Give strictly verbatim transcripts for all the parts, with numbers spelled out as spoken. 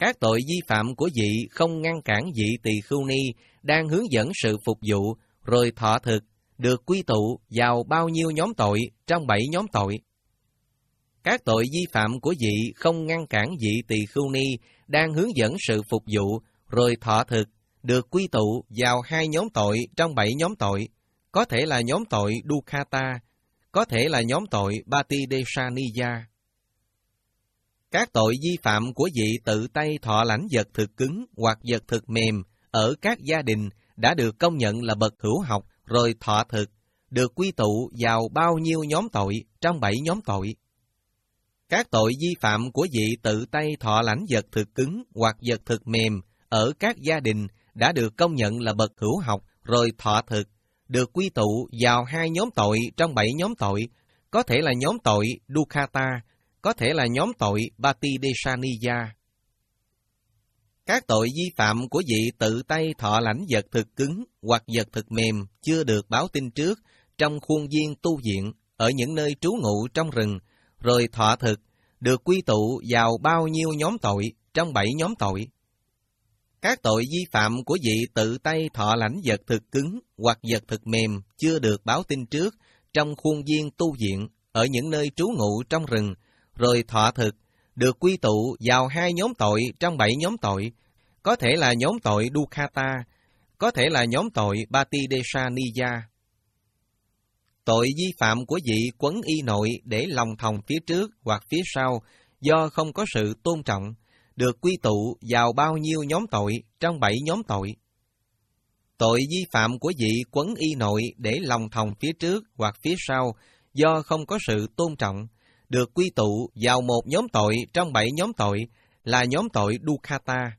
Các tội vi phạm của vị không ngăn cản vị tỳ khưu ni đang hướng dẫn sự phục vụ rồi thọ thực được quy tụ vào bao nhiêu nhóm tội trong bảy nhóm tội? Các tội vi phạm của vị không ngăn cản vị tỳ khưu ni đang hướng dẫn sự phục vụ rồi thọ thực được quy tụ vào hai nhóm tội trong bảy nhóm tội, có thể là nhóm tội Dukkata, có thể là nhóm tội Patidesaniya. Các tội vi phạm của vị tự tay thọ lãnh vật thực cứng hoặc vật thực mềm ở các gia đình đã được công nhận là bậc hữu học rồi thọ thực, được quy tụ vào bao nhiêu nhóm tội trong bảy nhóm tội? Các tội vi phạm của vị tự tay thọ lãnh vật thực cứng hoặc vật thực mềm ở các gia đình đã được công nhận là bậc hữu học rồi thọ thực, được quy tụ vào hai nhóm tội trong bảy nhóm tội, có thể là nhóm tội Dukkata, có thể là nhóm tội Patidesaniya. Các tội vi phạm của vị tự tay thọ lãnh vật thực cứng hoặc vật thực mềm chưa được báo tin trước trong khuôn viên tu viện ở những nơi trú ngụ trong rừng, rồi thọ thực, được quy tụ vào bao nhiêu nhóm tội trong bảy nhóm tội? Các tội vi phạm của vị tự tay thọ lãnh vật thực cứng hoặc vật thực mềm chưa được báo tin trước trong khuôn viên tu viện ở những nơi trú ngụ trong rừng, rồi thọ thực, được quy tụ vào hai nhóm tội trong bảy nhóm tội, có thể là nhóm tội Dukkata, có thể là nhóm tội Patidesaniya. Tội vi phạm của vị quấn y nội để lòng thòng phía trước hoặc phía sau do không có sự tôn trọng, được quy tụ vào bao nhiêu nhóm tội trong bảy nhóm tội? Tội vi phạm của vị quấn y nội để lòng thòng phía trước hoặc phía sau do không có sự tôn trọng, được quy tụ vào một nhóm tội trong bảy nhóm tội, là nhóm tội Dukkata.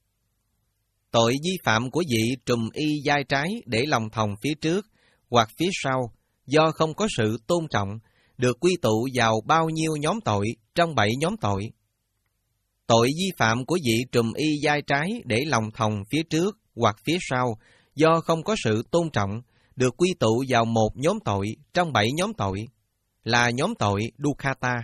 Tội vi phạm của vị trùm y vai trái để lòng thòng phía trước hoặc phía sau do không có sự tôn trọng, được quy tụ vào bao nhiêu nhóm tội trong bảy nhóm tội? Tội vi phạm của vị trùm y vai trái để lòng thòng phía trước hoặc phía sau do không có sự tôn trọng, được quy tụ vào một nhóm tội trong bảy nhóm tội, là nhóm tội Dukkata.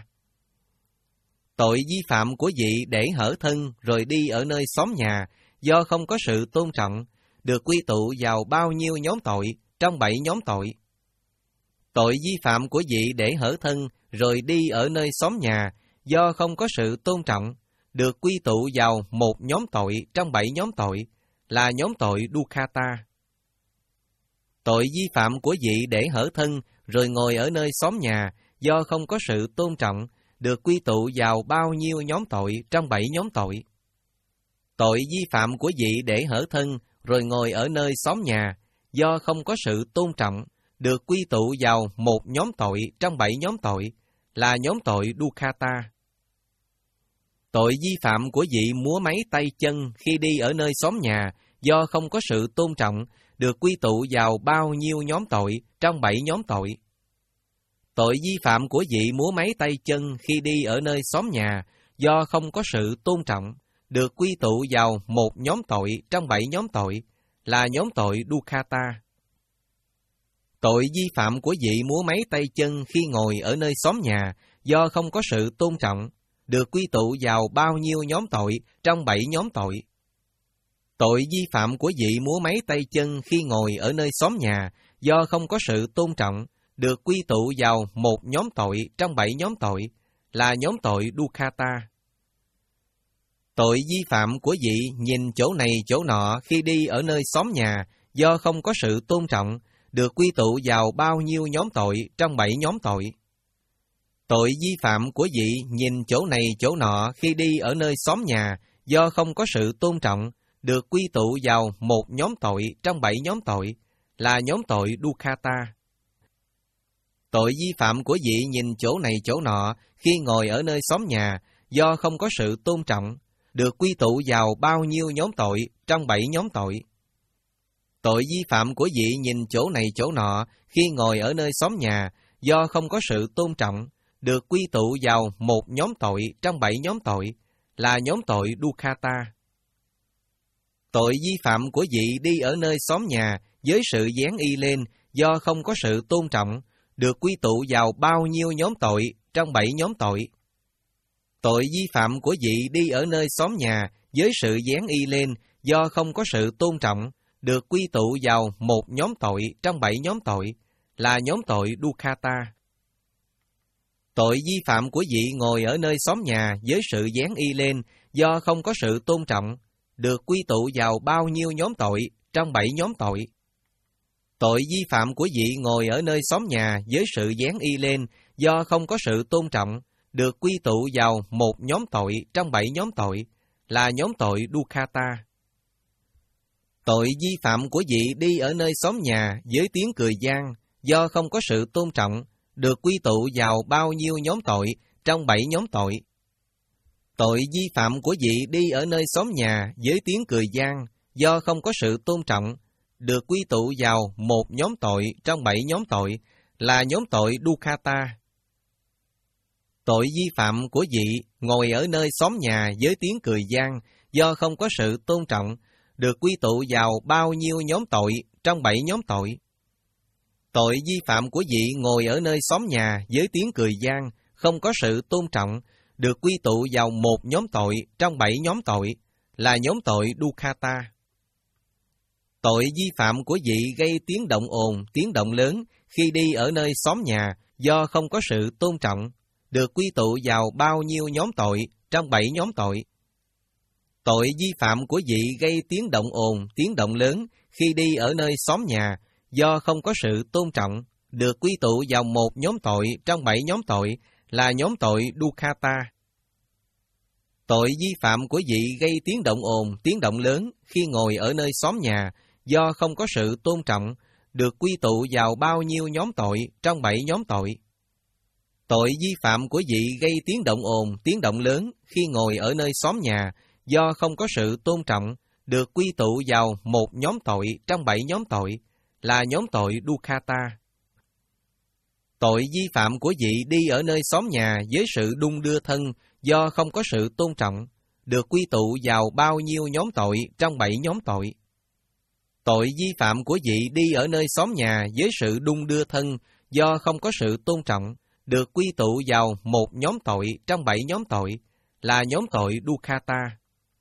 Tội vi phạm của vị để hở thân rồi đi ở nơi xóm nhà do không có sự tôn trọng, được quy tụ vào bao nhiêu nhóm tội trong bảy nhóm tội? Tội vi phạm của vị để hở thân rồi đi ở nơi xóm nhà do không có sự tôn trọng, được quy tụ vào một nhóm tội trong bảy nhóm tội, là nhóm tội Dukkata. Tội vi phạm của vị để hở thân rồi ngồi ở nơi xóm nhà do không có sự tôn trọng, được quy tụ vào bao nhiêu nhóm tội trong bảy nhóm tội? Tội vi phạm của vị để hở thân rồi ngồi ở nơi xóm nhà do không có sự tôn trọng, được quy tụ vào một nhóm tội trong bảy nhóm tội, là nhóm tội Dukkata. Tội vi phạm của vị múa máy tay chân khi đi ở nơi xóm nhà do không có sự tôn trọng, được quy tụ vào bao nhiêu nhóm tội trong bảy nhóm tội? Tội vi phạm của vị múa máy tay chân khi đi ở nơi xóm nhà do không có sự tôn trọng, được quy tụ vào một nhóm tội trong bảy nhóm tội, là nhóm tội Dukkata. Tội vi phạm của vị múa máy tay chân khi ngồi ở nơi xóm nhà do không có sự tôn trọng, được quy tụ vào bao nhiêu nhóm tội trong bảy nhóm tội? Tội vi phạm của vị múa máy tay chân khi ngồi ở nơi xóm nhà do không có sự tôn trọng, được quy tụ vào một nhóm tội trong bảy nhóm tội, là nhóm tội Dukkata. Tội vi phạm của vị nhìn chỗ này chỗ nọ khi đi ở nơi xóm nhà do không có sự tôn trọng, được quy tụ vào bao nhiêu nhóm tội trong bảy nhóm tội? Tội vi phạm của vị nhìn chỗ này chỗ nọ khi đi ở nơi xóm nhà do không có sự tôn trọng, được quy tụ vào một nhóm tội trong bảy nhóm tội, là nhóm tội Dukkata. Tội vi phạm của vị nhìn chỗ này chỗ nọ khi ngồi ở nơi xóm nhà do không có sự tôn trọng, được quy tụ vào bao nhiêu nhóm tội trong bảy nhóm tội? Tội vi phạm của vị nhìn chỗ này chỗ nọ khi ngồi ở nơi xóm nhà do không có sự tôn trọng, được quy tụ vào một nhóm tội trong bảy nhóm tội, là nhóm tội Dukkata. Tội vi phạm của vị đi ở nơi xóm nhà với sự dán y lên do không có sự tôn trọng, được quy tụ vào bao nhiêu nhóm tội trong bảy nhóm tội? Tội vi phạm của vị đi ở nơi xóm nhà với sự dán y lên do không có sự tôn trọng, được quy tụ vào một nhóm tội trong bảy nhóm tội, là nhóm tội Dukkata. Tội vi phạm của vị ngồi ở nơi xóm nhà với sự dán y lên do không có sự tôn trọng, được quy tụ vào bao nhiêu nhóm tội trong bảy nhóm tội. Tội vi phạm của vị ngồi ở nơi xóm nhà với sự dán y lên do không có sự tôn trọng, được quy tụ vào một nhóm tội trong bảy nhóm tội, là nhóm tội Dukkata. Tội vi phạm của vị đi ở nơi xóm nhà với tiếng cười gian do không có sự tôn trọng, được quy tụ vào bao nhiêu nhóm tội trong bảy nhóm tội. Tội vi phạm của vị đi ở nơi xóm nhà với tiếng cười gian do không có sự tôn trọng, được quy tụ vào một nhóm tội trong bảy nhóm tội, là nhóm tội Dukkata. Tội vi phạm của vị ngồi ở nơi xóm nhà với tiếng cười gian do không có sự tôn trọng, được quy tụ vào bao nhiêu nhóm tội trong bảy nhóm tội. Tội vi phạm của vị ngồi ở nơi xóm nhà với tiếng cười gian không có sự tôn trọng, được quy tụ vào một nhóm tội trong bảy nhóm tội, là nhóm tội Dukkata. Tội vi phạm của vị gây tiếng động ồn, tiếng động lớn khi đi ở nơi xóm nhà do không có sự tôn trọng, được quy tụ vào bao nhiêu nhóm tội trong bảy nhóm tội. Tội vi phạm của vị gây tiếng động ồn, tiếng động lớn khi đi ở nơi xóm nhà do không có sự tôn trọng, được quy tụ vào một nhóm tội trong bảy nhóm tội, là nhóm tội Dukkata. Tội vi phạm của vị gây tiếng động ồn, tiếng động lớn khi ngồi ở nơi xóm nhà do không có sự tôn trọng, được quy tụ vào bao nhiêu nhóm tội trong bảy nhóm tội. Tội vi phạm của vị gây tiếng động ồn, tiếng động lớn khi ngồi ở nơi xóm nhà do không có sự tôn trọng, được quy tụ vào một nhóm tội trong bảy nhóm tội, là nhóm tội Dukkata. Tội vi phạm của vị đi ở nơi xóm nhà với sự đung đưa thân do không có sự tôn trọng, được quy tụ vào bao nhiêu nhóm tội trong bảy nhóm tội. Tội vi phạm của vị đi ở nơi xóm nhà với sự đung đưa thân do không có sự tôn trọng, được quy tụ vào một nhóm tội trong bảy nhóm tội, là nhóm tội Dukkata.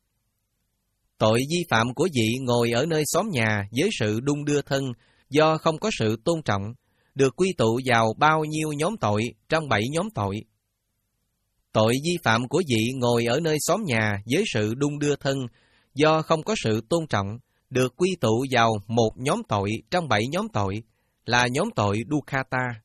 Tội vi phạm của vị ngồi ở nơi xóm nhà với sự đung đưa thân do không có sự tôn trọng, được quy tụ vào bao nhiêu nhóm tội trong bảy nhóm tội. Tội vi phạm của vị ngồi ở nơi xóm nhà với sự đung đưa thân do không có sự tôn trọng, được quy tụ vào một nhóm tội trong bảy nhóm tội, là nhóm tội Dukkata.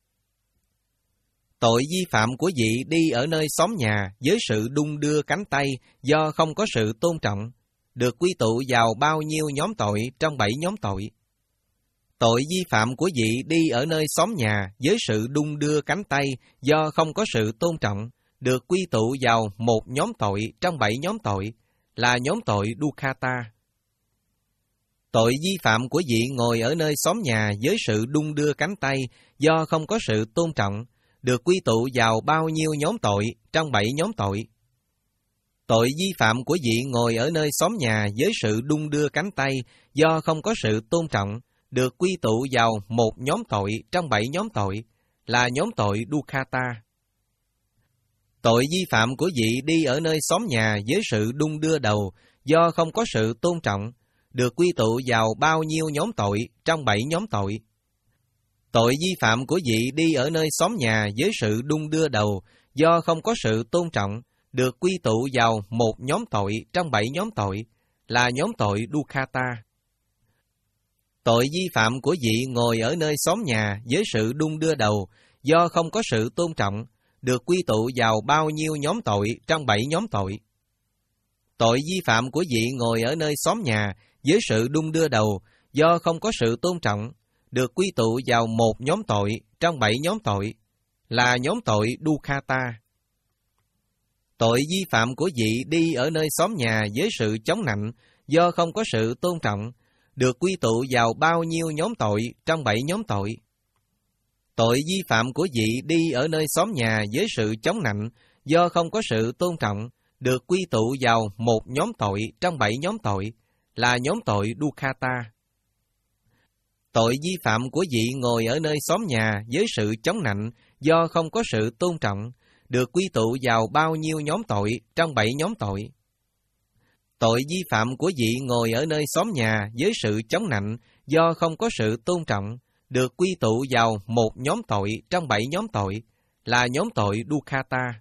Tội vi phạm của vị đi ở nơi xóm nhà với sự đung đưa cánh tay do không có sự tôn trọng, được quy tụ vào bao nhiêu nhóm tội trong bảy nhóm tội. Tội vi phạm của vị đi ở nơi xóm nhà với sự đung đưa cánh tay do không có sự tôn trọng, được quy tụ vào một nhóm tội trong bảy nhóm tội, là nhóm tội Dukkata. Tội vi phạm của vị ngồi ở nơi xóm nhà với sự đung đưa cánh tay do không có sự tôn trọng, được quy tụ vào bao nhiêu nhóm tội trong bảy nhóm tội. Tội vi phạm của vị ngồi ở nơi xóm nhà với sự đung đưa cánh tay do không có sự tôn trọng, được quy tụ vào một nhóm tội trong bảy nhóm tội, là nhóm tội Dukkata. Tội vi phạm của vị đi ở nơi xóm nhà với sự đung đưa đầu do không có sự tôn trọng, được quy tụ vào bao nhiêu nhóm tội trong bảy nhóm tội. Tội vi phạm của vị đi ở nơi xóm nhà với sự đung đưa đầu do không có sự tôn trọng, được quy tụ vào một nhóm tội trong bảy nhóm tội, là nhóm tội Dukkata. Tội vi phạm của vị ngồi ở nơi xóm nhà với sự đung đưa đầu do không có sự tôn trọng, được quy tụ vào bao nhiêu nhóm tội trong bảy nhóm tội. Tội vi phạm của vị ngồi ở nơi xóm nhà với sự đung đưa đầu do không có sự tôn trọng, được quy tụ vào một nhóm tội trong bảy nhóm tội, là nhóm tội Dukkata. Tội vi phạm của vị đi ở nơi xóm nhà với sự chống nạnh do không có sự tôn trọng, được quy tụ vào bao nhiêu nhóm tội trong bảy nhóm tội. Tội vi phạm của vị đi ở nơi xóm nhà với sự chống nạnh do không có sự tôn trọng, được quy tụ vào một nhóm tội trong bảy nhóm tội, là nhóm tội Dukkata. Tội vi phạm của vị ngồi ở nơi xóm nhà với sự chống nạnh do không có sự tôn trọng, được quy tụ vào bao nhiêu nhóm tội trong bảy nhóm tội. Tội vi phạm của vị ngồi ở nơi xóm nhà với sự chống nạnh do không có sự tôn trọng, được quy tụ vào một nhóm tội trong bảy nhóm tội, là nhóm tội Dukkata.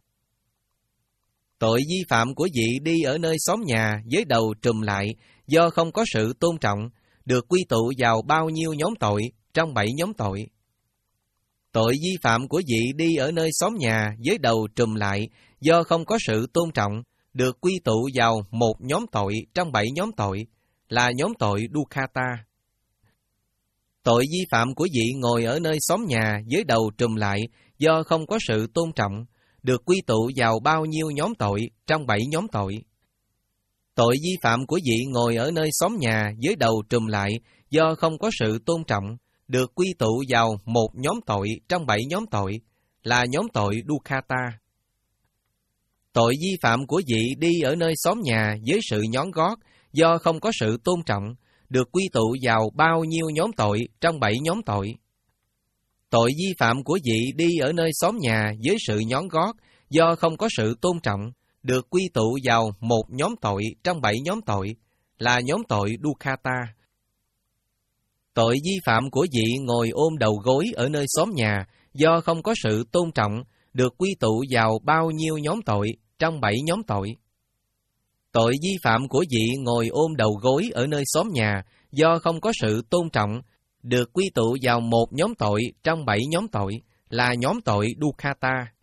Tội vi phạm của vị đi ở nơi xóm nhà với đầu trùm lại do không có sự tôn trọng, được quy tụ vào bao nhiêu nhóm tội trong bảy nhóm tội. Tội vi phạm của vị đi ở nơi xóm nhà với đầu trùm lại do không có sự tôn trọng, được quy tụ vào một nhóm tội trong bảy nhóm tội, là nhóm tội Dukkata. Tội vi phạm của vị ngồi ở nơi xóm nhà với đầu trùm lại do không có sự tôn trọng, được quy tụ vào bao nhiêu nhóm tội trong bảy nhóm tội. Tội vi phạm của vị ngồi ở nơi xóm nhà với đầu trùm lại do không có sự tôn trọng, được quy tụ vào một nhóm tội trong bảy nhóm tội, là nhóm tội Dukkata. Tội vi phạm của vị đi ở nơi xóm nhà với sự nhón gót do không có sự tôn trọng, được quy tụ vào bao nhiêu nhóm tội trong bảy nhóm tội. Tội vi phạm của vị đi ở nơi xóm nhà với sự nhón gót do không có sự tôn trọng, được quy tụ vào một nhóm tội trong bảy nhóm tội, là nhóm tội Dukkata. Tội vi phạm của vị ngồi ôm đầu gối ở nơi xóm nhà do không có sự tôn trọng, được quy tụ vào bao nhiêu nhóm tội trong bảy nhóm tội. Tội vi phạm của vị ngồi ôm đầu gối ở nơi xóm nhà do không có sự tôn trọng, được quy tụ vào một nhóm tội trong bảy nhóm tội, là nhóm tội Dukkata.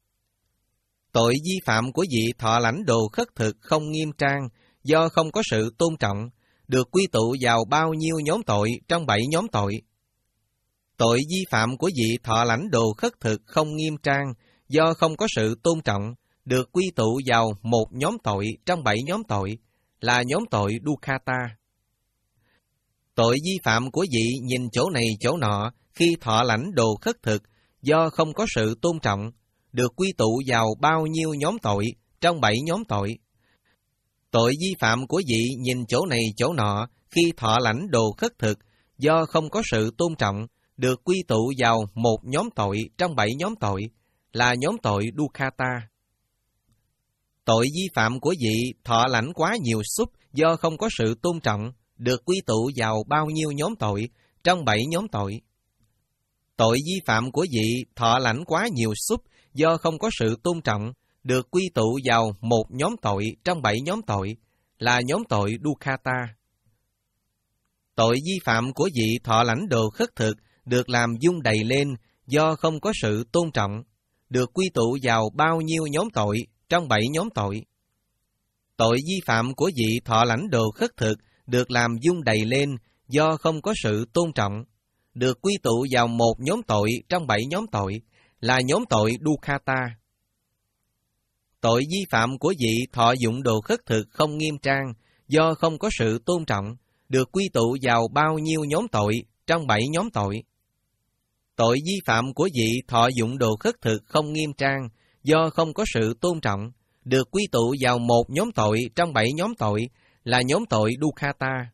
Tội vi phạm của vị thọ lãnh đồ khất thực không nghiêm trang do không có sự tôn trọng, được quy tụ vào bao nhiêu nhóm tội trong bảy nhóm tội. Tội vi phạm của vị thọ lãnh đồ khất thực không nghiêm trang do không có sự tôn trọng, được quy tụ vào một nhóm tội trong bảy nhóm tội, là nhóm tội Dukkata. Tội vi phạm của vị nhìn chỗ này chỗ nọ khi thọ lãnh đồ khất thực do không có sự tôn trọng, được quy tụ vào bao nhiêu nhóm tội trong bảy nhóm tội. Tội vi phạm của vị nhìn chỗ này chỗ nọ khi thọ lãnh đồ khất thực do không có sự tôn trọng, được quy tụ vào một nhóm tội trong bảy nhóm tội, là nhóm tội Dukkata. Tội vi phạm của vị thọ lãnh quá nhiều súp do không có sự tôn trọng, được quy tụ vào bao nhiêu nhóm tội trong bảy nhóm tội. Tội vi phạm của vị thọ lãnh quá nhiều súp do không có sự tôn trọng, được quy tụ vào một nhóm tội trong bảy nhóm tội, là nhóm tội Dukkata. Tội vi phạm của vị thọ lãnh đồ khất thực được làm dung đầy lên do không có sự tôn trọng, được quy tụ vào bao nhiêu nhóm tội trong bảy nhóm tội. Tội vi phạm của vị thọ lãnh đồ khất thực được làm dung đầy lên do không có sự tôn trọng, được quy tụ vào một nhóm tội trong bảy nhóm tội, là nhóm tội Dukkata. Tội vi phạm của vị thọ dụng đồ khất thực không nghiêm trang do không có sự tôn trọng, được quy tụ vào bao nhiêu nhóm tội trong bảy nhóm tội. Tội vi phạm của vị thọ dụng đồ khất thực không nghiêm trang do không có sự tôn trọng, được quy tụ vào một nhóm tội trong bảy nhóm tội, là nhóm tội Dukkata.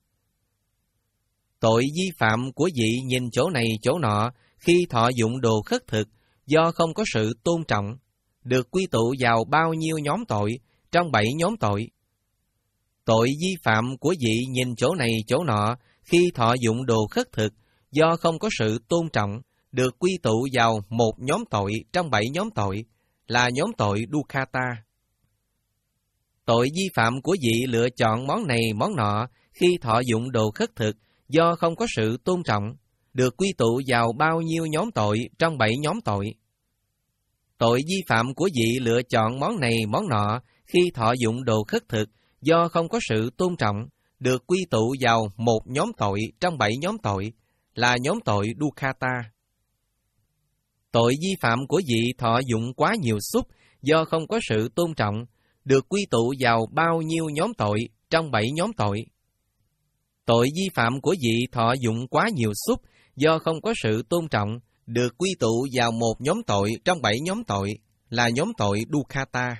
Tội vi phạm của vị nhìn chỗ này chỗ nọ khi thọ dụng đồ khất thực do không có sự tôn trọng, được quy tụ vào bao nhiêu nhóm tội trong bảy nhóm tội. Tội vi phạm của vị nhìn chỗ này chỗ nọ khi thọ dụng đồ khất thực do không có sự tôn trọng, được quy tụ vào một nhóm tội trong bảy nhóm tội, là nhóm tội Dukkata. Tội vi phạm của vị lựa chọn món này món nọ khi thọ dụng đồ khất thực do không có sự tôn trọng, được quy tụ vào bao nhiêu nhóm tội trong bảy nhóm tội. Tội vi phạm của vị lựa chọn món này món nọ khi thọ dụng đồ khất thực do không có sự tôn trọng, được quy tụ vào một nhóm tội trong bảy nhóm tội, là nhóm tội Dukkata. Tội vi phạm của vị thọ dụng quá nhiều súp do không có sự tôn trọng, được quy tụ vào bao nhiêu nhóm tội trong bảy nhóm tội. Tội vi phạm của vị thọ dụng quá nhiều súp do không có sự tôn trọng, được quy tụ vào một nhóm tội trong bảy nhóm tội, là nhóm tội Dukkata.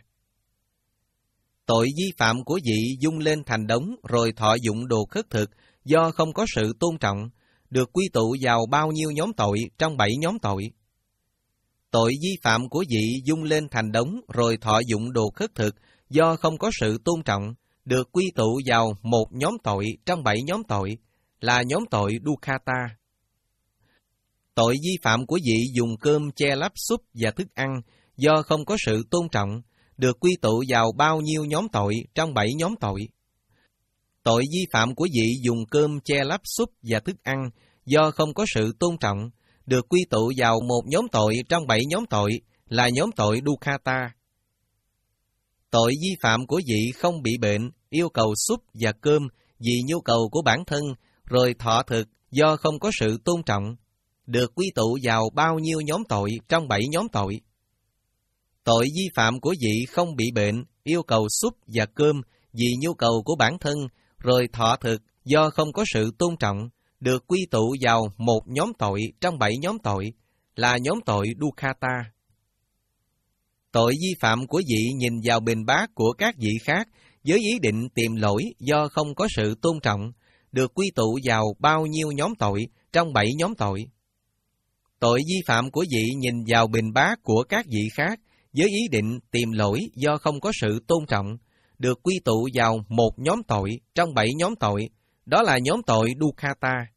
Tội vi phạm của vị dung lên thành đống rồi thọ dụng đồ khất thực do không có sự tôn trọng, được quy tụ vào bao nhiêu nhóm tội trong bảy nhóm tội. Tội vi phạm của vị dung lên thành đống rồi thọ dụng đồ khất thực do không có sự tôn trọng, được quy tụ vào một nhóm tội trong bảy nhóm tội, là nhóm tội Dukkata. Tội vi phạm của vị dùng cơm che lấp súp và thức ăn do không có sự tôn trọng, được quy tụ vào bao nhiêu nhóm tội trong bảy nhóm tội. Tội vi phạm của vị dùng cơm che lấp súp và thức ăn do không có sự tôn trọng, được quy tụ vào một nhóm tội trong bảy nhóm tội, là nhóm tội Dukkata. Tội vi phạm của vị không bị bệnh, yêu cầu súp và cơm vì nhu cầu của bản thân, rồi thọ thực do không có sự tôn trọng, được quy tụ vào bao nhiêu nhóm tội trong bảy nhóm tội. Tội vi phạm của vị không bị bệnh, yêu cầu súp và cơm vì nhu cầu của bản thân, rồi thọ thực do không có sự tôn trọng, được quy tụ vào một nhóm tội trong bảy nhóm tội, là nhóm tội Dukkata. Tội vi phạm của vị nhìn vào bình bát của các vị khác với ý định tìm lỗi do không có sự tôn trọng, được quy tụ vào bao nhiêu nhóm tội trong bảy nhóm tội. Tội vi phạm của vị nhìn vào bình bát của các vị khác với ý định tìm lỗi do không có sự tôn trọng, được quy tụ vào một nhóm tội trong bảy nhóm tội, đó là nhóm tội Dukkata.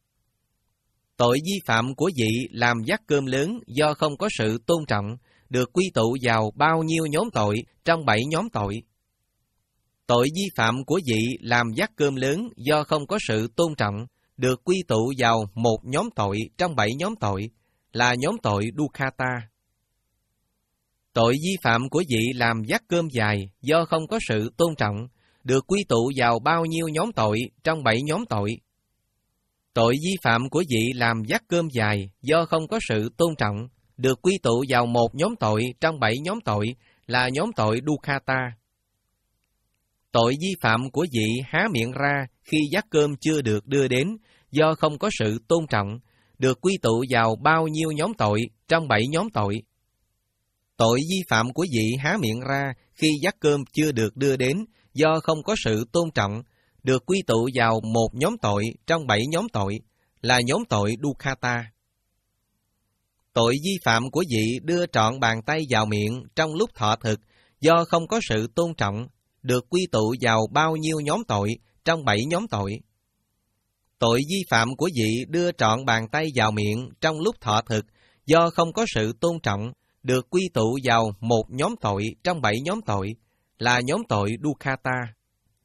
Tội vi phạm của vị làm vắt cơm lớn do không có sự tôn trọng, được quy tụ vào bao nhiêu nhóm tội trong bảy nhóm tội. Tội vi phạm của vị làm vắt cơm lớn do không có sự tôn trọng, được quy tụ vào một nhóm tội trong bảy nhóm tội, là nhóm tội Dukkata. Tội vi phạm của vị làm vắt cơm dài do không có sự tôn trọng, được quy tụ vào bao nhiêu nhóm tội trong bảy nhóm tội. Tội vi phạm của vị làm vắt cơm dài do không có sự tôn trọng, được quy tụ vào một nhóm tội trong bảy nhóm tội, là nhóm tội Dukkata. Tội vi phạm của vị há miệng ra khi vắt cơm chưa được đưa đến do không có sự tôn trọng, được quy tụ vào bao nhiêu nhóm tội trong bảy nhóm tội. Tội vi phạm của vị há miệng ra khi vắt cơm chưa được đưa đến do không có sự tôn trọng, được quy tụ vào một nhóm tội trong bảy nhóm tội, là nhóm tội Dukkata. Tội vi phạm của vị đưa trọn bàn tay vào miệng trong lúc thọ thực do không có sự tôn trọng, được quy tụ vào bao nhiêu nhóm tội trong bảy nhóm tội. Tội vi phạm của vị đưa trọn bàn tay vào miệng trong lúc thọ thực do không có sự tôn trọng, được quy tụ vào một nhóm tội trong bảy nhóm tội, là nhóm tội Dukkata.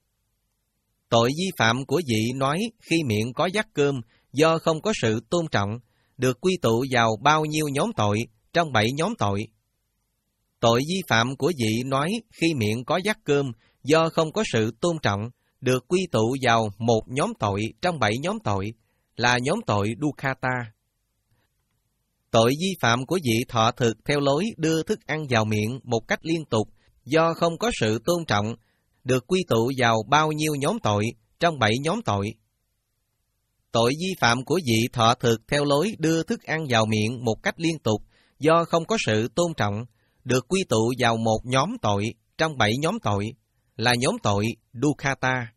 Tội vi phạm của vị nói khi miệng có vắt cơm do không có sự tôn trọng, được quy tụ vào bao nhiêu nhóm tội trong bảy nhóm tội. Tội vi phạm của vị nói khi miệng có vắt cơm do không có sự tôn trọng, được quy tụ vào một nhóm tội trong bảy nhóm tội, là nhóm tội Dukkata. Tội vi phạm của vị thọ thực theo lối đưa thức ăn vào miệng một cách liên tục do không có sự tôn trọng, được quy tụ vào bao nhiêu nhóm tội trong bảy nhóm tội. Tội vi phạm của vị thọ thực theo lối đưa thức ăn vào miệng một cách liên tục do không có sự tôn trọng, được quy tụ vào một nhóm tội trong bảy nhóm tội, là nhóm tội Dukkata.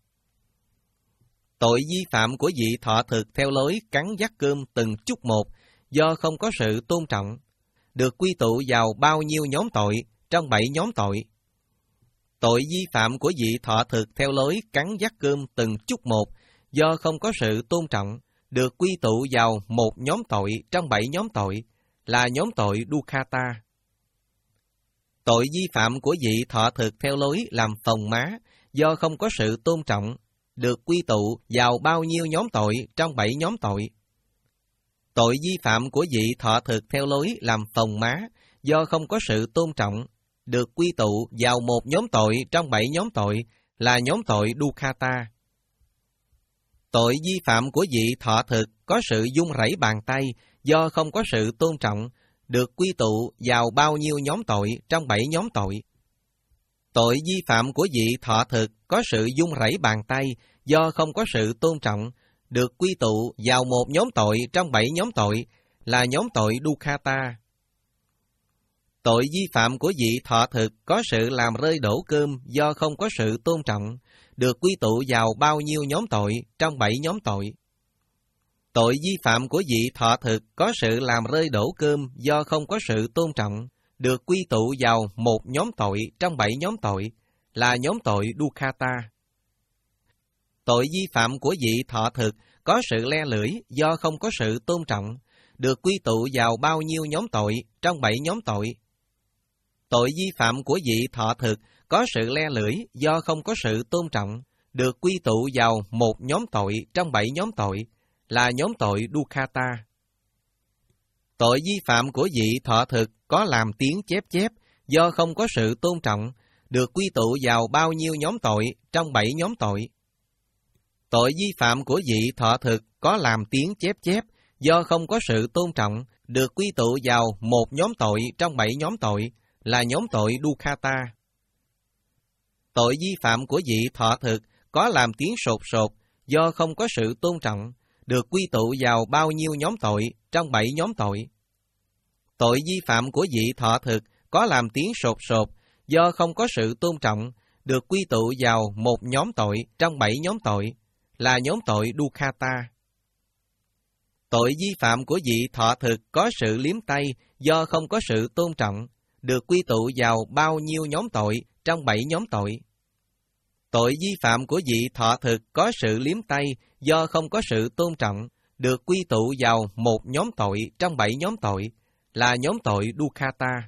Tội vi phạm của vị thọ thực theo lối cắn vắt cơm từng chút một do không có sự tôn trọng, được quy tụ vào bao nhiêu nhóm tội trong bảy nhóm tội. Tội vi phạm của vị thọ thực theo lối cắn vắt cơm từng chút một do không có sự tôn trọng, được quy tụ vào một nhóm tội trong bảy nhóm tội, là nhóm tội Dukkata. Tội vi phạm của vị thọ thực theo lối làm phồng má do không có sự tôn trọng, được quy tụ vào bao nhiêu nhóm tội trong bảy nhóm tội. Tội vi phạm của vị thọ thực theo lối làm phồng má do không có sự tôn trọng, được quy tụ vào một nhóm tội trong bảy nhóm tội, là nhóm tội Dukkata. Tội vi phạm của vị thọ thực có sự vung rẩy bàn tay do không có sự tôn trọng, được quy tụ vào bao nhiêu nhóm tội trong bảy nhóm tội. Tội vi phạm của vị thọ thực có sự vung rẩy bàn tay do không có sự tôn trọng, được quy tụ vào một nhóm tội trong bảy nhóm tội, là nhóm tội Dukkata. Tội vi phạm của vị thọ thực có sự làm rơi đổ cơm do không có sự tôn trọng, được quy tụ vào bao nhiêu nhóm tội trong bảy nhóm tội. Tội vi phạm của vị thọ thực có sự làm rơi đổ cơm do không có sự tôn trọng, được quy tụ vào một nhóm tội trong bảy nhóm tội, là nhóm tội Dukkata. Tội vi phạm của vị thọ thực có sự le lưỡi do không có sự tôn trọng, được quy tụ vào bao nhiêu nhóm tội trong bảy nhóm tội? Tội vi phạm của vị thọ thực có sự le lưỡi do không có sự tôn trọng, được quy tụ vào một nhóm tội trong bảy nhóm tội, là nhóm tội Dukkata. Tội vi phạm của vị thọ thực có làm tiếng chép chép do không có sự tôn trọng, được quy tụ vào bao nhiêu nhóm tội trong bảy nhóm tội? Tội vi phạm của vị thọ thực có làm tiếng chép chép do không có sự tôn trọng, được quy tụ vào một nhóm tội trong bảy nhóm tội, là nhóm tội Dukkata. Tội vi phạm của vị thọ thực có làm tiếng sột sột do không có sự tôn trọng, được quy tụ vào bao nhiêu nhóm tội trong bảy nhóm tội? Tội vi phạm của vị thọ thực có làm tiếng sột sột do không có sự tôn trọng, được quy tụ vào một nhóm tội trong bảy nhóm tội, là nhóm tội Dukkata. Tội vi phạm của vị thọ thực có sự liếm tay do không có sự tôn trọng, được quy tụ vào bao nhiêu nhóm tội trong bảy nhóm tội? Tội vi phạm của vị thọ thực có sự liếm tay do không có sự tôn trọng, được quy tụ vào một nhóm tội trong bảy nhóm tội, là nhóm tội Dukkata.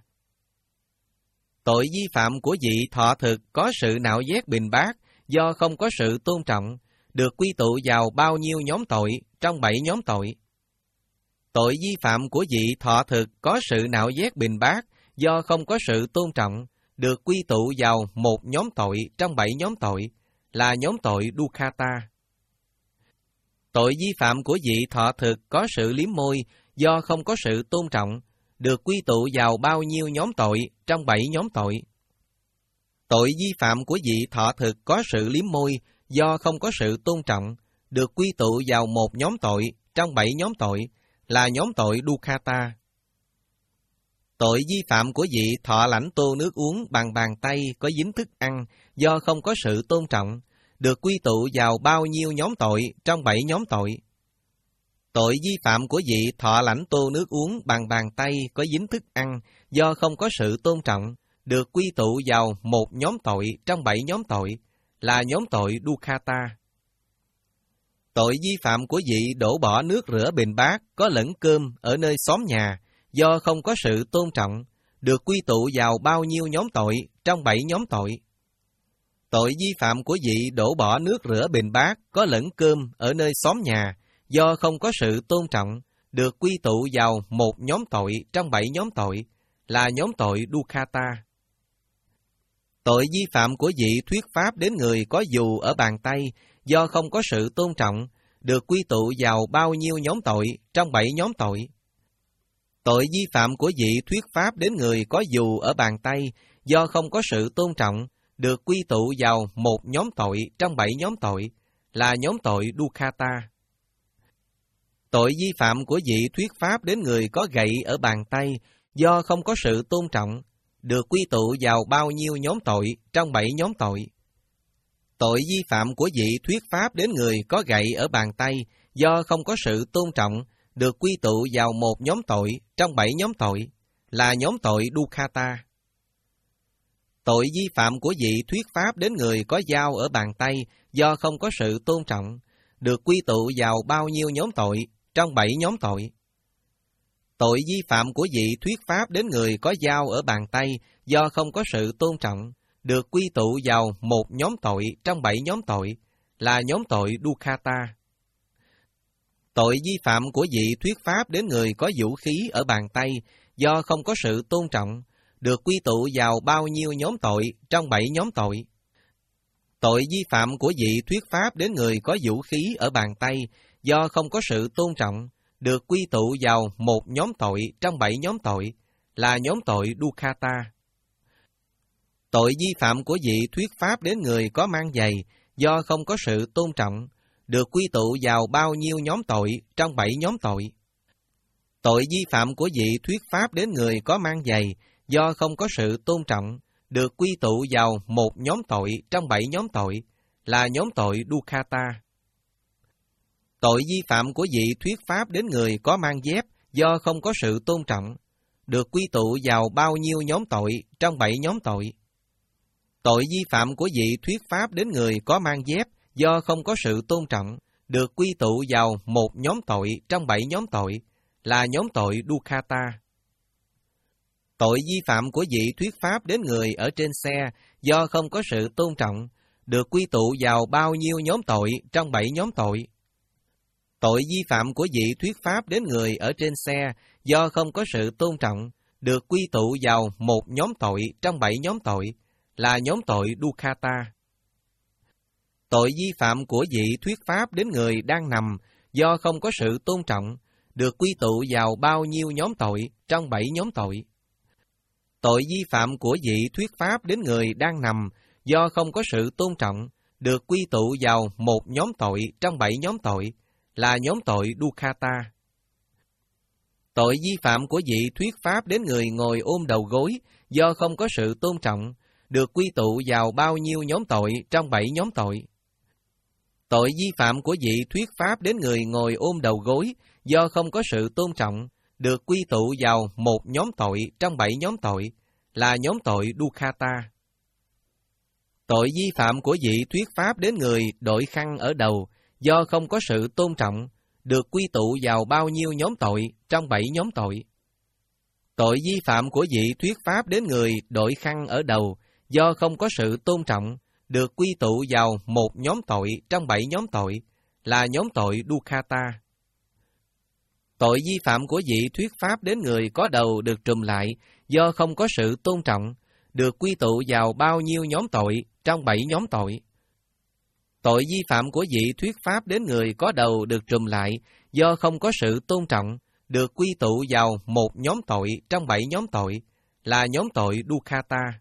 Tội vi phạm của vị thọ thực có sự nạo vét bình bát do không có sự tôn trọng, được quy tụ vào bao nhiêu nhóm tội trong bảy nhóm tội? Tội vi phạm của vị thọ thực có sự nạo vét bình bát do không có sự tôn trọng, được quy tụ vào một nhóm tội trong bảy nhóm tội, là nhóm tội Dukkata. Tội vi phạm của vị thọ thực có sự liếm môi do không có sự tôn trọng, được quy tụ vào bao nhiêu nhóm tội trong bảy nhóm tội? Tội vi phạm của vị thọ thực có sự liếm môi do không có sự tôn trọng, được quy tụ vào một nhóm tội trong bảy nhóm tội, là nhóm tội Dukkata. Tội vi phạm của vị thọ lãnh tô nước uống bằng bàn tay có dính thức ăn do không có sự tôn trọng, được quy tụ vào bao nhiêu nhóm tội trong bảy nhóm tội? Tội vi phạm của vị thọ lãnh tô nước uống bằng bàn tay có dính thức ăn do không có sự tôn trọng, được quy tụ vào một nhóm tội trong bảy nhóm tội, là nhóm tội Dukkata. Tội vi phạm của vị đổ bỏ nước rửa bình bát có lẫn cơm ở nơi xóm nhà do không có sự tôn trọng, được quy tụ vào bao nhiêu nhóm tội trong bảy nhóm tội? Tội vi phạm của vị đổ bỏ nước rửa bình bát có lẫn cơm ở nơi xóm nhà do không có sự tôn trọng, được quy tụ vào một nhóm tội trong bảy nhóm tội, là nhóm tội Dukkata. Tội vi phạm của vị thuyết pháp đến người có dù ở bàn tay do không có sự tôn trọng, được quy tụ vào bao nhiêu nhóm tội trong bảy nhóm tội? Tội vi phạm của vị thuyết pháp đến người có dù ở bàn tay do không có sự tôn trọng, được quy tụ vào một nhóm tội trong bảy nhóm tội, là nhóm tội Dukkata. Tội vi phạm của vị thuyết pháp đến người có gậy ở bàn tay do không có sự tôn trọng, được quy tụ vào bao nhiêu nhóm tội trong bảy nhóm tội? Tội vi phạm của vị thuyết pháp đến người có gậy ở bàn tay do không có sự tôn trọng, được quy tụ vào một nhóm tội trong bảy nhóm tội, là nhóm tội Dukkata. Tội vi phạm của vị thuyết pháp đến người có dao ở bàn tay do không có sự tôn trọng, được quy tụ vào bao nhiêu nhóm tội trong bảy nhóm tội? Tội vi phạm của vị thuyết pháp đến người có dao ở bàn tay do không có sự tôn trọng, được quy tụ vào một nhóm tội trong bảy nhóm tội, là nhóm tội Dukkata. Tội vi phạm của vị thuyết pháp đến người có vũ khí ở bàn tay do không có sự tôn trọng, được quy tụ vào bao nhiêu nhóm tội trong bảy nhóm tội? Tội vi phạm của vị thuyết pháp đến người có vũ khí ở bàn tay do không có sự tôn trọng, được quy tụ vào một nhóm tội trong bảy nhóm tội, là nhóm tội Dukkata. Tội vi phạm của vị thuyết pháp đến người có mang giày do không có sự tôn trọng, được quy tụ vào bao nhiêu nhóm tội trong bảy nhóm tội? Tội vi phạm của vị thuyết pháp đến người có mang giày do không có sự tôn trọng, được quy tụ vào một nhóm tội trong bảy nhóm tội, là nhóm tội Dukkata. Tội vi phạm của vị thuyết pháp đến người có mang dép do không có sự tôn trọng, được quy tụ vào bao nhiêu nhóm tội trong bảy nhóm tội? Tội vi phạm của vị thuyết pháp đến người có mang dép do không có sự tôn trọng, được quy tụ vào một nhóm tội trong bảy nhóm tội, là nhóm tội Dukkata. Tội vi phạm của vị thuyết pháp đến người ở trên xe do không có sự tôn trọng, được quy tụ vào bao nhiêu nhóm tội trong bảy nhóm tội. Tội vi phạm của vị thuyết pháp đến người ở trên xe do không có sự tôn trọng, được quy tụ vào một nhóm tội trong bảy nhóm tội, là nhóm tội Dukkata. Tội vi phạm của vị thuyết pháp đến người đang nằm do không có sự tôn trọng, được quy tụ vào bao nhiêu nhóm tội trong bảy nhóm tội. Tội vi phạm của vị thuyết pháp đến người đang nằm do không có sự tôn trọng, được quy tụ vào một nhóm tội trong bảy nhóm tội, là nhóm tội Dukkata. Tội vi phạm của vị thuyết pháp đến người ngồi ôm đầu gối do không có sự tôn trọng, được quy tụ vào bao nhiêu nhóm tội trong bảy nhóm tội. Tội vi phạm của vị thuyết pháp đến người ngồi ôm đầu gối do không có sự tôn trọng, được quy tụ vào một nhóm tội trong bảy nhóm tội, là nhóm tội Dukkata. Tội vi phạm của vị thuyết pháp đến người đội khăn ở đầu do không có sự tôn trọng, được quy tụ vào bao nhiêu nhóm tội trong bảy nhóm tội. Tội vi phạm của vị thuyết pháp đến người đội khăn ở đầu do không có sự tôn trọng, được quy tụ vào một nhóm tội trong bảy nhóm tội, là nhóm tội Dukkata. Tội vi phạm của vị thuyết pháp đến người có đầu được trùm lại do không có sự tôn trọng, được quy tụ vào bao nhiêu nhóm tội trong bảy nhóm tội. Tội vi phạm của vị thuyết pháp đến người có đầu được trùm lại do không có sự tôn trọng, được quy tụ vào một nhóm tội trong bảy nhóm tội, là nhóm tội Dukkata.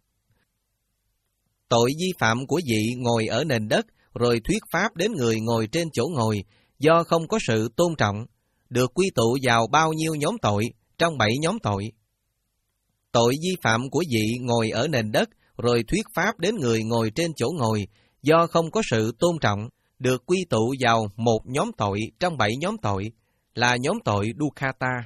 Tội vi phạm của vị ngồi ở nền đất rồi thuyết pháp đến người ngồi trên chỗ ngồi do không có sự tôn trọng, được quy tụ vào bao nhiêu nhóm tội trong bảy nhóm tội. Tội vi phạm của vị ngồi ở nền đất rồi thuyết pháp đến người ngồi trên chỗ ngồi do không có sự tôn trọng, được quy tụ vào một nhóm tội trong bảy nhóm tội, là nhóm tội Dukkata.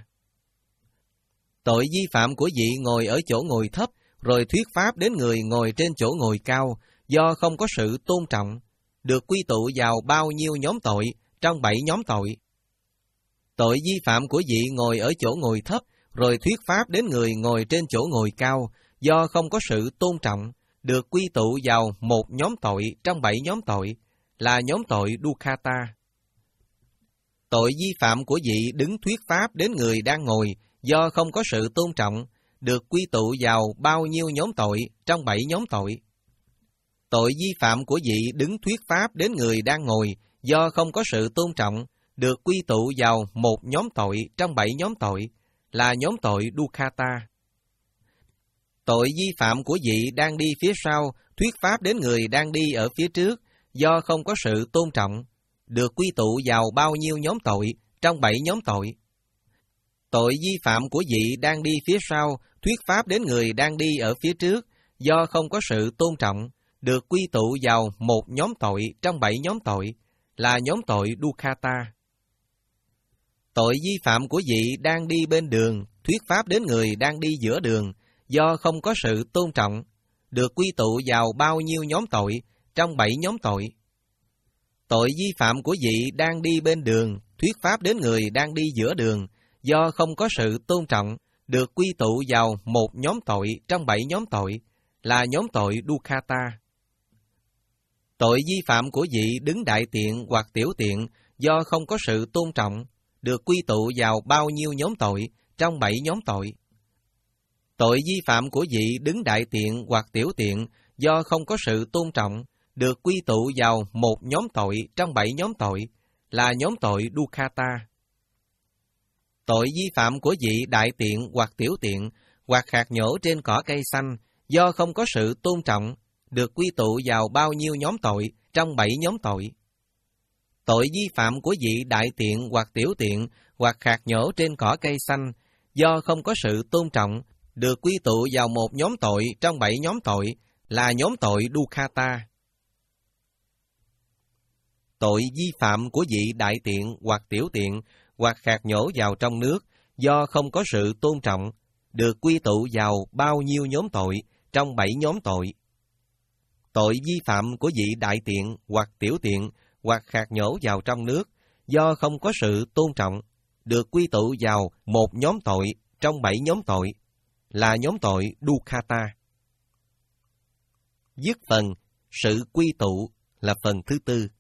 Tội vi phạm của vị ngồi ở chỗ ngồi thấp rồi thuyết pháp đến người ngồi trên chỗ ngồi cao do không có sự tôn trọng, được quy tụ vào bao nhiêu nhóm tội trong bảy nhóm tội. Tội vi phạm của vị ngồi ở chỗ ngồi thấp rồi thuyết pháp đến người ngồi trên chỗ ngồi cao do không có sự tôn trọng, được quy tụ vào một nhóm tội trong bảy nhóm tội, là nhóm tội Dukkata. Tội vi phạm của vị đứng thuyết pháp đến người đang ngồi do không có sự tôn trọng, được quy tụ vào bao nhiêu nhóm tội trong bảy nhóm tội. Tội vi phạm của vị đứng thuyết pháp đến người đang ngồi do không có sự tôn trọng, được quy tụ vào một nhóm tội trong bảy nhóm tội, là nhóm tội Dukkata. Tội vi phạm của vị đang đi phía sau thuyết pháp đến người đang đi ở phía trước do không có sự tôn trọng, được quy tụ vào bao nhiêu nhóm tội trong bảy nhóm tội. Tội vi phạm của vị đang đi phía sau thuyết pháp đến người đang đi ở phía trước do không có sự tôn trọng, được quy tụ vào một nhóm tội trong bảy nhóm tội, là nhóm tội Dukkata. Tội vi phạm của vị đang đi bên đường thuyết pháp đến người đang đi giữa đường do không có sự tôn trọng, được quy tụ vào bao nhiêu nhóm tội trong bảy nhóm tội. Tội vi phạm của vị đang đi bên đường thuyết pháp đến người đang đi giữa đường do không có sự tôn trọng, được quy tụ vào một nhóm tội trong bảy nhóm tội, là nhóm tội Dukkata. Tội vi phạm của vị đứng đại tiện hoặc tiểu tiện do không có sự tôn trọng, được quy tụ vào bao nhiêu nhóm tội trong bảy nhóm tội. Tội vi phạm của vị đứng đại tiện hoặc tiểu tiện do không có sự tôn trọng, được quy tụ vào một nhóm tội trong bảy nhóm tội, là nhóm tội Dukkata. Tội vi phạm của vị đại tiện hoặc tiểu tiện hoặc khạc nhổ trên cỏ cây xanh do không có sự tôn trọng, được quy tụ vào bao nhiêu nhóm tội trong bảy nhóm tội. Tội vi phạm của vị đại tiện hoặc tiểu tiện hoặc khạc nhổ trên cỏ cây xanh do không có sự tôn trọng, được quy tụ vào một nhóm tội trong bảy nhóm tội, là nhóm tội Dukkata. Tội vi phạm của vị đại tiện hoặc tiểu tiện hoặc khạc nhổ vào trong nước do không có sự tôn trọng, được quy tụ vào bao nhiêu nhóm tội trong bảy nhóm tội. tội vi phạm của vị đại tiện hoặc tiểu tiện hoặc khạc nhổ vào trong nước do không có sự tôn trọng, được quy tụ vào một nhóm tội trong bảy nhóm tội, là nhóm tội Dukkata. Dứt phần sự quy tụ là phần thứ tư.